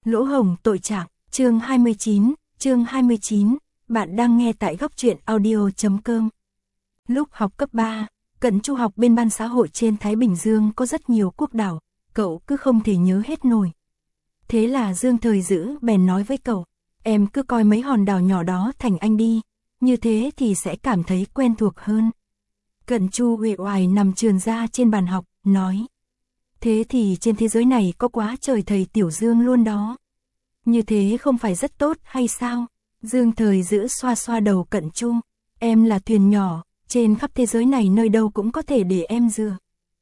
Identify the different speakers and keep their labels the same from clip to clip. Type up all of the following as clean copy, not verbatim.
Speaker 1: Lỗ hổng tội trạng, chương 29, bạn đang nghe tại góc truyện audio.com. Lúc học cấp 3, Cận Chu học bên ban xã hội trên Thái Bình Dương có rất nhiều quốc đảo, cậu cứ không thể nhớ hết nổi. Thế là Dương Thời Dữ bèn nói với cậu, em cứ coi mấy hòn đảo nhỏ đó thành anh đi, như thế thì sẽ cảm thấy quen thuộc hơn. Cận Chu uể oải nằm trườn ra trên bàn học, nói, thế thì trên thế giới này có quá trời thầy Tiểu Dương luôn đó. Như thế không phải rất tốt hay sao? Dương Thời Dữ xoa xoa đầu Cận Chu, em là thuyền nhỏ, trên khắp thế giới này nơi đâu cũng có thể để em dựa.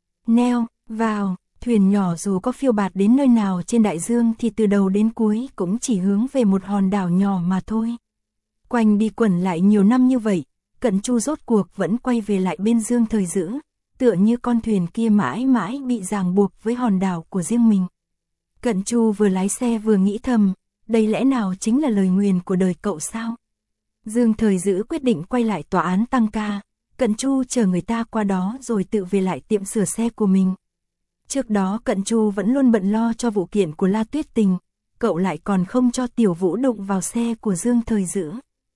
Speaker 1: Neo vào, thuyền nhỏ dù có phiêu bạt đến nơi nào trên đại dương thì từ đầu đến cuối cũng chỉ hướng về một hòn đảo nhỏ mà thôi. Quanh đi quẩn lại nhiều năm như vậy, Cận Chu rốt cuộc vẫn quay về lại bên Dương Thời Dữ, tựa như con thuyền kia mãi mãi bị ràng buộc với hòn đảo của riêng mình. Cận Chu vừa lái xe vừa nghĩ thầm, đây lẽ nào chính là lời nguyền của đời cậu sao? Dương Thời Dữ quyết định quay lại tòa án tăng ca, Cận Chu chờ người ta qua đó rồi tự về lại tiệm sửa xe của mình. Trước đó Cận Chu vẫn luôn bận lo cho vụ kiện của La Tuyết Tình, cậu lại còn không cho Tiểu Vũ đụng vào xe của Dương Thời Dữ.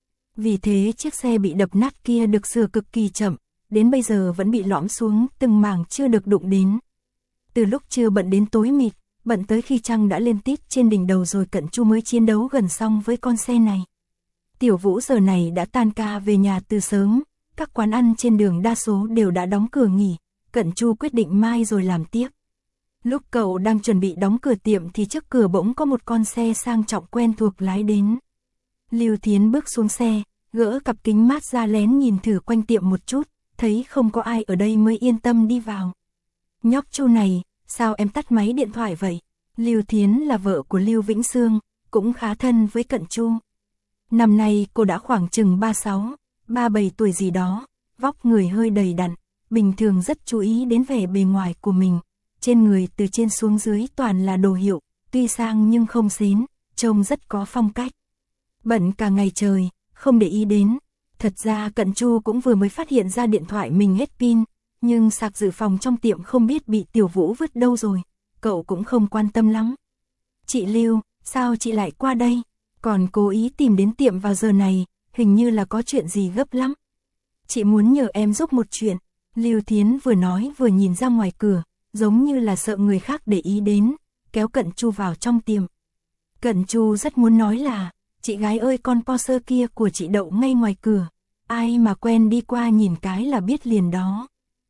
Speaker 1: Vì thế chiếc xe bị đập nát kia được sửa cực kỳ chậm, đến bây giờ vẫn bị lõm xuống từng mảng chưa được đụng đến. Từ lúc trưa bận đến tối mịt, bận tới khi trăng đã lên tít trên đỉnh đầu rồi Cận Chu mới chiến đấu gần xong với con xe này. Tiểu Vũ giờ này đã tan ca về nhà từ sớm, các quán ăn trên đường đa số đều đã đóng cửa nghỉ, Cận Chu quyết định mai rồi làm tiếp. Lúc cậu đang chuẩn bị đóng cửa tiệm thì trước cửa bỗng có một con xe sang trọng quen thuộc lái đến. Lưu Thiến bước xuống xe, gỡ cặp kính mát ra lén nhìn thử quanh tiệm một chút, thấy không có ai ở đây mới yên tâm đi vào. Nhóc Chu này, sao em tắt máy điện thoại vậy? Lưu Thiến là vợ của Lưu Vĩnh Sương, cũng khá thân với Cận Chu. Năm nay cô đã khoảng chừng 36, 37 tuổi gì đó, vóc người hơi đầy đặn, bình thường rất chú ý đến vẻ bề ngoài của mình. Trên người từ trên xuống dưới toàn là đồ hiệu, tuy sang nhưng không xến, trông rất có phong cách. Bận cả ngày trời, không để ý đến. Thật ra Cận Chu cũng vừa mới phát hiện ra điện thoại mình hết pin, nhưng sạc dự phòng trong tiệm không biết bị Tiểu Vũ vứt đâu rồi, cậu cũng không quan tâm lắm. Chị Lưu, sao chị lại qua đây? Còn cố ý tìm đến tiệm vào giờ này, hình như là có chuyện gì gấp lắm. Chị muốn nhờ em giúp một chuyện. Lưu Thiến vừa nói vừa nhìn ra ngoài cửa, giống như là sợ người khác để ý đến, kéo Cận Chu vào trong tiệm. Cận Chu rất muốn nói là, chị gái ơi con Porsche kia của chị đậu ngay ngoài cửa, ai mà quen đi qua nhìn cái là biết liền đó.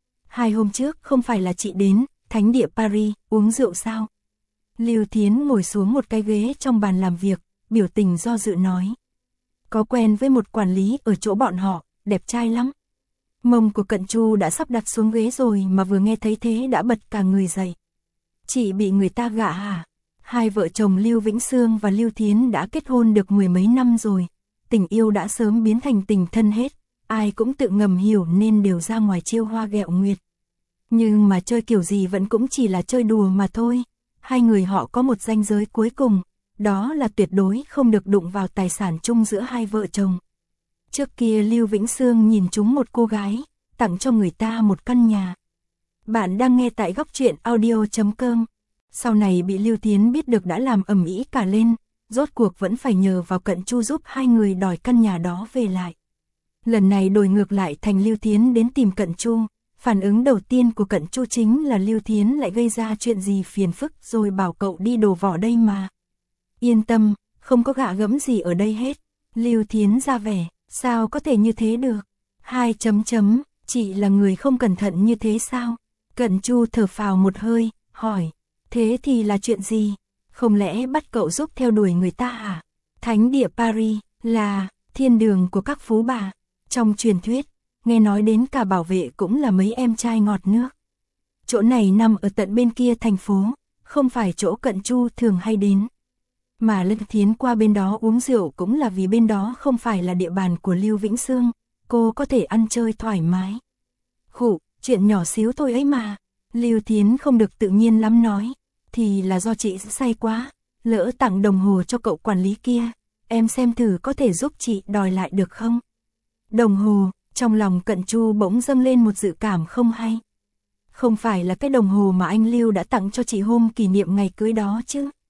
Speaker 1: 2 hôm trước không phải là chị đến Thánh địa Paris uống rượu sao? Lưu Thiến ngồi xuống một cái ghế trong bàn làm việc, biểu tình do dự nói. Có quen với một quản lý ở chỗ bọn họ, đẹp trai lắm. Mông của Cận Chu đã sắp đặt xuống ghế rồi mà vừa nghe thấy thế đã bật cả người dậy. Chị bị người ta gạ hả? Hai vợ chồng Lưu Vĩnh Sương và Lưu Thiến đã kết hôn được 10 mấy năm rồi. Tình yêu đã sớm biến thành tình thân hết. Ai cũng tự ngầm hiểu nên đều ra ngoài chiêu hoa ghẹo nguyệt. Nhưng mà chơi kiểu gì vẫn cũng chỉ là chơi đùa mà thôi. Hai người họ có một ranh giới cuối cùng. Đó là tuyệt đối không được đụng vào tài sản chung giữa hai vợ chồng. Trước kia Lưu Vĩnh Sương nhìn trúng một cô gái, tặng cho người ta một căn nhà. Bạn đang nghe tại góc truyện audio.com. Sau này bị Lưu Thiến biết được đã làm ầm ĩ cả lên, rốt cuộc vẫn phải nhờ vào Cận Chu giúp hai người đòi căn nhà đó về lại. Lần này đổi ngược lại thành Lưu Thiến đến tìm Cận Chu, phản ứng đầu tiên của Cận Chu chính là Lưu Thiến lại gây ra chuyện gì phiền phức rồi bảo cậu đi đổ vỏ đây mà. Yên tâm, không có gạ gẫm gì ở đây hết. Lưu Thiến ra vẻ, sao có thể như thế được? Chị là người không cẩn thận như thế sao? Cận Chu thở phào một hơi, hỏi, thế thì là chuyện gì? Không lẽ bắt cậu giúp theo đuổi người ta à? Thánh địa Paris là thiên đường của các phú bà. Trong truyền thuyết, nghe nói đến cả bảo vệ cũng là mấy em trai ngọt nước. Chỗ này nằm ở tận bên kia thành phố, không phải chỗ Cận Chu thường hay đến. Mà Lưu Thiến qua bên đó uống rượu cũng là vì bên đó không phải là địa bàn của Lưu Vĩnh Sương, cô có thể ăn chơi thoải mái. Khụ, chuyện nhỏ xíu thôi ấy mà. Lưu Thiến không được tự nhiên lắm nói, thì là do chị say quá, lỡ tặng đồng hồ cho cậu quản lý kia, em xem thử có thể giúp chị đòi lại được không? Đồng hồ, trong lòng Cận Chu bỗng dâng lên một dự cảm không hay. Không phải là cái đồng hồ mà anh Lưu đã tặng cho chị hôm kỷ niệm ngày cưới đó chứ?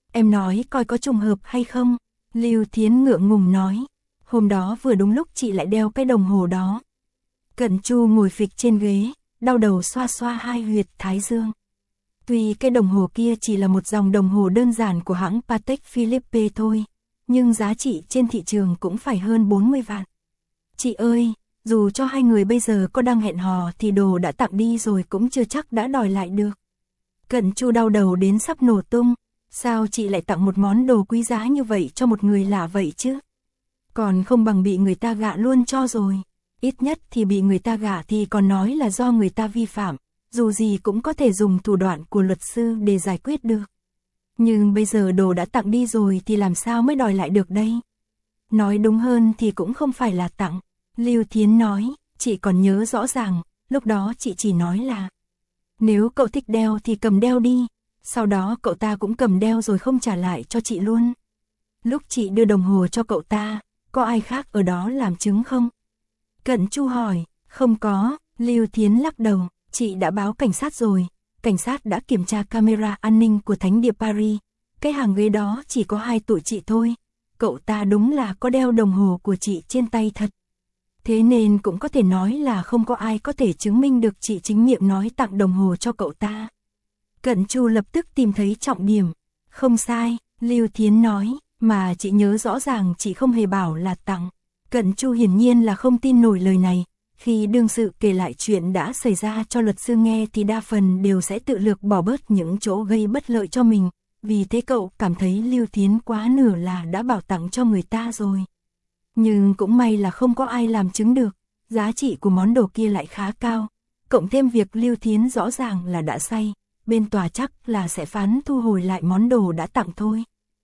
Speaker 1: Em nói coi có trùng hợp hay không? Lưu Thiến ngượng ngùng nói. Hôm đó vừa đúng lúc chị lại đeo cái đồng hồ đó. Cẩn Chu ngồi phịch trên ghế, đau đầu xoa xoa hai huyệt thái dương. Tuy cái đồng hồ kia chỉ là một dòng đồng hồ đơn giản của hãng Patek Philippe thôi, nhưng giá trị trên thị trường cũng phải hơn 40 vạn. Chị ơi, dù cho hai người bây giờ có đang hẹn hò thì đồ đã tặng đi rồi cũng chưa chắc đã đòi lại được. Cẩn Chu đau đầu đến sắp nổ tung, sao chị lại tặng một món đồ quý giá như vậy cho một người lạ vậy chứ? Còn không bằng bị người ta gạ luôn cho rồi. Ít nhất thì bị người ta gạ thì còn nói là do người ta vi phạm, dù gì cũng có thể dùng thủ đoạn của luật sư để giải quyết được. Nhưng bây giờ đồ đã tặng đi rồi thì làm sao mới đòi lại được đây? Nói đúng hơn thì cũng không phải là tặng. Lưu Thiến nói, chị còn nhớ rõ ràng, lúc đó chị chỉ nói là nếu cậu thích đeo thì cầm đeo đi, sau đó cậu ta cũng cầm đeo rồi không trả lại cho chị luôn. Lúc chị đưa đồng hồ cho cậu ta, có ai khác ở đó làm chứng không? Cẩn Chu hỏi, không có, Lưu Thiến lắc đầu, chị đã báo cảnh sát rồi, cảnh sát đã kiểm tra camera an ninh của Thánh địa Paris, cái hàng ghế đó chỉ có hai tụi chị thôi, cậu ta đúng là có đeo đồng hồ của chị trên tay thật. Thế nên cũng có thể nói là không có ai có thể chứng minh được chị chính miệng nói tặng đồng hồ cho cậu ta. Cẩn Chu lập tức tìm thấy trọng điểm, không sai, Lưu Thiến nói, mà chị nhớ rõ ràng chị không hề bảo là tặng. Cẩn Chu hiển nhiên là không tin nổi lời này, khi đương sự kể lại chuyện đã xảy ra cho luật sư nghe thì đa phần đều sẽ tự lược bỏ bớt những chỗ gây bất lợi cho mình, vì thế cậu cảm thấy Lưu Thiến quá nửa là đã bảo tặng cho người ta rồi. Nhưng cũng may là không có ai làm chứng được, giá trị của món đồ kia lại khá cao, cộng thêm việc Lưu Thiến rõ ràng là đã say, bên tòa chắc là sẽ phán thu hồi lại món đồ đã tặng thôi.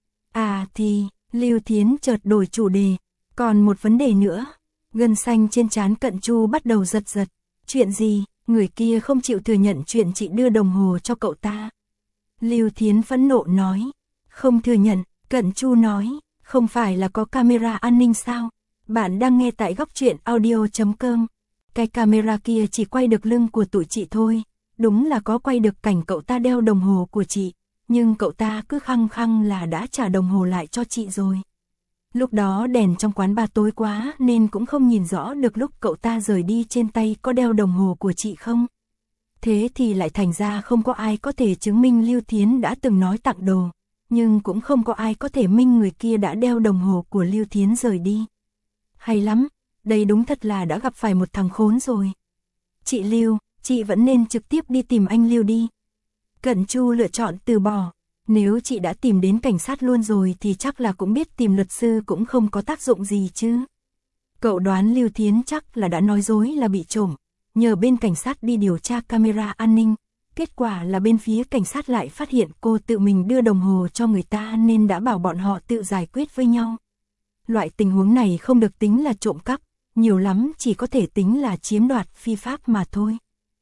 Speaker 1: À thì, Lưu Thiến chợt đổi chủ đề, còn một vấn đề nữa. Gân xanh trên trán Cận Chu bắt đầu giật giật. Chuyện gì? Người kia không chịu thừa nhận chuyện chị đưa đồng hồ cho cậu ta. Lưu Thiến phẫn nộ nói. Không thừa nhận, Cận Chu nói. Không phải là có camera an ninh sao? Bạn đang nghe tại góc truyện audio.com. Cái camera kia chỉ quay được lưng của tụi chị thôi. Đúng là có quay được cảnh cậu ta đeo đồng hồ của chị. Nhưng cậu ta cứ khăng khăng là đã trả đồng hồ lại cho chị rồi. Lúc đó đèn trong quán bar tối quá nên cũng không nhìn rõ được lúc cậu ta rời đi trên tay có đeo đồng hồ của chị không. Thế thì lại thành ra không có ai có thể chứng minh Lưu Thiến đã từng nói tặng đồ, nhưng cũng không có ai có thể minh người kia đã đeo đồng hồ của Lưu Thiến rời đi. Hay lắm, đây đúng thật là đã gặp phải một thằng khốn rồi. Chị Lưu, chị vẫn nên trực tiếp đi tìm anh Lưu đi. Cẩn Chu lựa chọn từ bỏ. Nếu chị đã tìm đến cảnh sát luôn rồi thì chắc là cũng biết tìm luật sư cũng không có tác dụng gì chứ. Cậu đoán Lưu Thiến chắc là đã nói dối là bị trộm, nhờ bên cảnh sát đi điều tra camera an ninh. Kết quả là bên phía cảnh sát lại phát hiện cô tự mình đưa đồng hồ cho người ta nên đã bảo bọn họ tự giải quyết với nhau. Loại tình huống này không được tính là trộm cắp, nhiều lắm chỉ có thể tính là chiếm đoạt phi pháp mà thôi.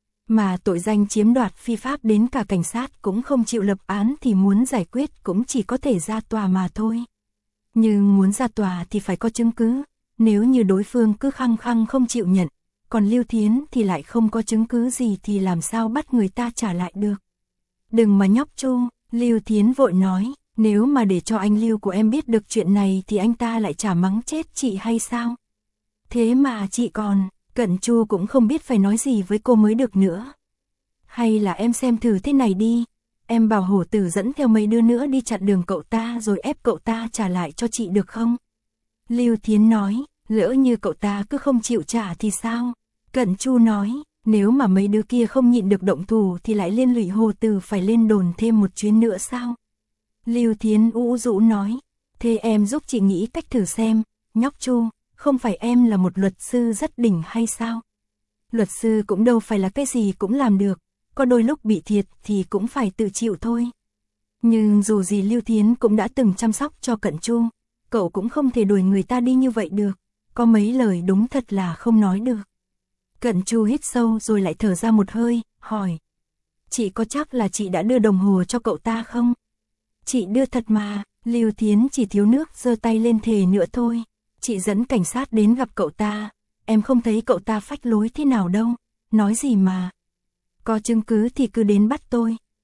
Speaker 1: Mà tội danh chiếm đoạt phi pháp đến cả cảnh sát cũng không chịu lập án thì muốn giải quyết cũng chỉ có thể ra tòa mà thôi. Nhưng muốn ra tòa thì phải có chứng cứ, nếu như đối phương cứ khăng khăng không chịu nhận, còn Lưu Thiến thì lại không có chứng cứ gì thì làm sao bắt người ta trả lại được. Đừng mà nhóc Chu, Lưu Thiến vội nói, nếu mà để cho anh Lưu của em biết được chuyện này thì anh ta lại chả mắng chết chị hay sao? Thế mà chị còn... Cận Chu cũng không biết phải nói gì với cô mới được nữa. Hay là em xem thử thế này đi, em bảo hổ tử dẫn theo mấy đứa nữa đi chặn đường cậu ta rồi ép cậu ta trả lại cho chị được không? Lưu Thiến nói, lỡ như cậu ta cứ không chịu trả thì sao? Cận Chu nói, nếu mà mấy đứa kia không nhịn được động thủ thì lại liên lụy hổ tử phải lên đồn thêm một chuyến nữa sao? Lưu Thiến ủ rũ nói, thế em giúp chị nghĩ cách thử xem, nhóc Chu. Không phải em là một luật sư rất đỉnh hay sao? Luật sư cũng đâu phải là cái gì cũng làm được, có đôi lúc bị thiệt thì cũng phải tự chịu thôi. Nhưng dù gì Lưu Thiến cũng đã từng chăm sóc cho Cận Chu, cậu cũng không thể đuổi người ta đi như vậy được, có mấy lời đúng thật là không nói được. Cận Chu hít sâu rồi lại thở ra một hơi, hỏi. Chị có chắc là chị đã đưa đồng hồ cho cậu ta không? Chị đưa thật mà, Lưu Thiến chỉ thiếu nước giơ tay lên thề nữa thôi. Chị dẫn cảnh sát đến gặp cậu ta, em không thấy cậu ta phách lối thế nào đâu, nói gì mà. Có chứng cứ thì cứ đến bắt tôi.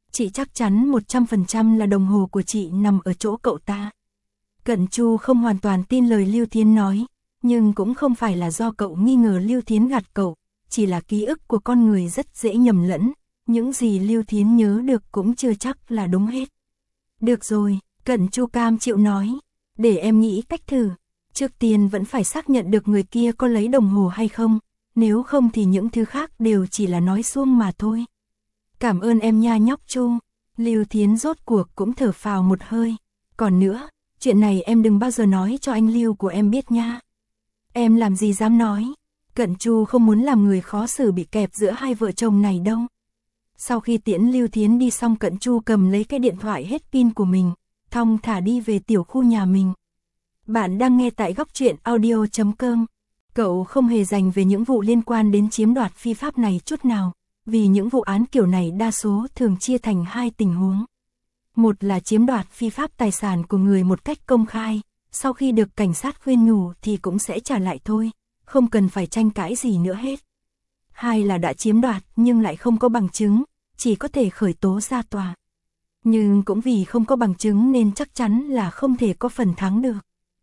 Speaker 1: Chị chắc chắn 100% là đồng hồ của chị nằm ở chỗ cậu ta. Cận Chu không hoàn toàn tin lời Lưu Thiến nói, nhưng cũng không phải là do cậu nghi ngờ Lưu Thiến gạt cậu, chỉ là ký ức của con người rất dễ nhầm lẫn, những gì Lưu Thiến nhớ được cũng chưa chắc là đúng hết. Được rồi, Cận Chu cam chịu nói, để em nghĩ cách thử. Trước tiên vẫn phải xác nhận được người kia có lấy đồng hồ hay không, nếu không thì những thứ khác đều chỉ là nói suông mà thôi. Cảm ơn em nha nhóc Chu. Lưu Thiến rốt cuộc cũng thở phào một hơi. Còn nữa, chuyện này em đừng bao giờ nói cho anh Lưu của em biết nha. Em làm gì dám nói. Cận Chu không muốn làm người khó xử bị kẹp giữa hai vợ chồng này đâu. Sau khi tiễn Lưu Thiến đi xong, Cận Chu cầm lấy cái điện thoại hết pin của mình, thong thả đi về tiểu khu nhà mình. Bạn đang nghe tại Góc Truyện Audio.com. Cậu không hề dành về những vụ liên quan đến chiếm đoạt phi pháp này chút nào, vì những vụ án kiểu này đa số thường chia thành hai tình huống. Một là chiếm đoạt phi pháp tài sản của người một cách công khai, sau khi được cảnh sát khuyên nhủ thì cũng sẽ trả lại thôi, không cần phải tranh cãi gì nữa hết. Hai là đã chiếm đoạt nhưng lại không có bằng chứng, chỉ có thể khởi tố ra tòa. Nhưng cũng vì không có bằng chứng nên chắc chắn là không thể có phần thắng được.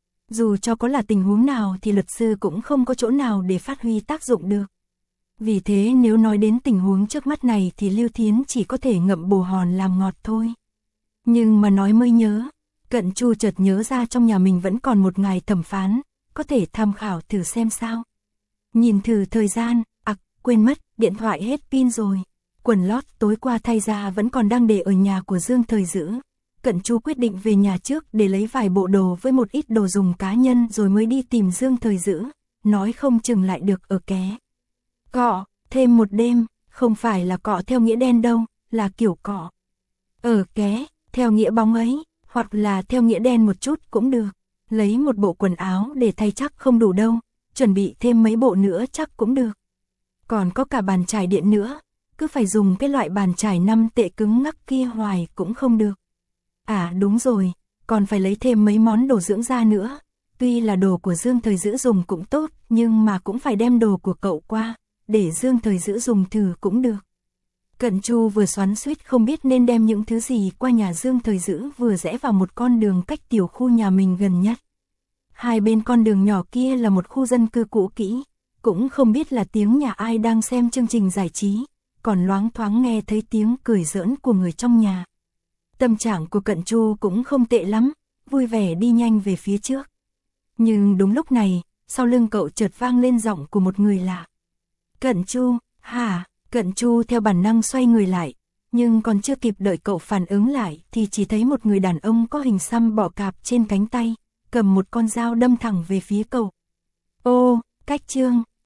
Speaker 1: Dù cho có là tình huống nào thì luật sư cũng không có chỗ nào để phát huy tác dụng được. Vì thế nếu nói đến tình huống trước mắt này thì Lưu Thiến chỉ có thể ngậm bồ hòn làm ngọt thôi. Nhưng mà nói mới nhớ, Cận Chu chợt nhớ ra trong nhà mình vẫn còn một ngày thẩm phán, có thể tham khảo thử xem sao. Nhìn thử thời gian, quên mất, điện thoại hết pin rồi. Quần lót tối qua thay ra vẫn còn đang để ở nhà của Dương Thời Dữ. Cận Chu quyết định về nhà trước để lấy vài bộ đồ với một ít đồ dùng cá nhân rồi mới đi tìm Dương Thời Dữ, nói không chừng lại được ở ké. Cọ, thêm một đêm, không phải là cọ theo nghĩa đen đâu, là kiểu cọ ở ké, theo nghĩa bóng ấy, hoặc là theo nghĩa đen một chút cũng được. Lấy một bộ quần áo để thay chắc không đủ đâu, chuẩn bị thêm mấy bộ nữa chắc cũng được. Còn có cả bàn chải điện nữa, cứ phải dùng cái loại bàn chải 5 tệ cứng ngắc kia hoài cũng không được. À đúng rồi, còn phải lấy thêm mấy món đồ dưỡng da nữa. Tuy là đồ của Dương Thời Dữ dùng cũng tốt, nhưng mà cũng phải đem đồ của cậu qua, để Dương Thời Dữ dùng thử cũng được. Cận Chu vừa xoắn xuýt không biết nên đem những thứ gì qua nhà Dương Thời Dữ, vừa rẽ vào một con đường cách tiểu khu nhà mình gần nhất. Hai bên con đường nhỏ kia là một khu dân cư cũ kỹ, cũng không biết là tiếng nhà ai đang xem chương trình giải trí, còn loáng thoáng nghe thấy tiếng cười giỡn của người trong nhà. Tâm trạng của Cận Chu cũng không tệ lắm, vui vẻ đi nhanh về phía trước. Nhưng đúng lúc này, sau lưng cậu chợt vang lên giọng của một người lạ. Cận Chu, hả? Cận Chu theo bản năng xoay người lại, nhưng còn chưa kịp đợi cậu phản ứng lại thì chỉ thấy một người đàn ông có hình xăm bọ cạp trên cánh tay, cầm một con dao đâm thẳng về phía cậu. Ô, Cách Trương,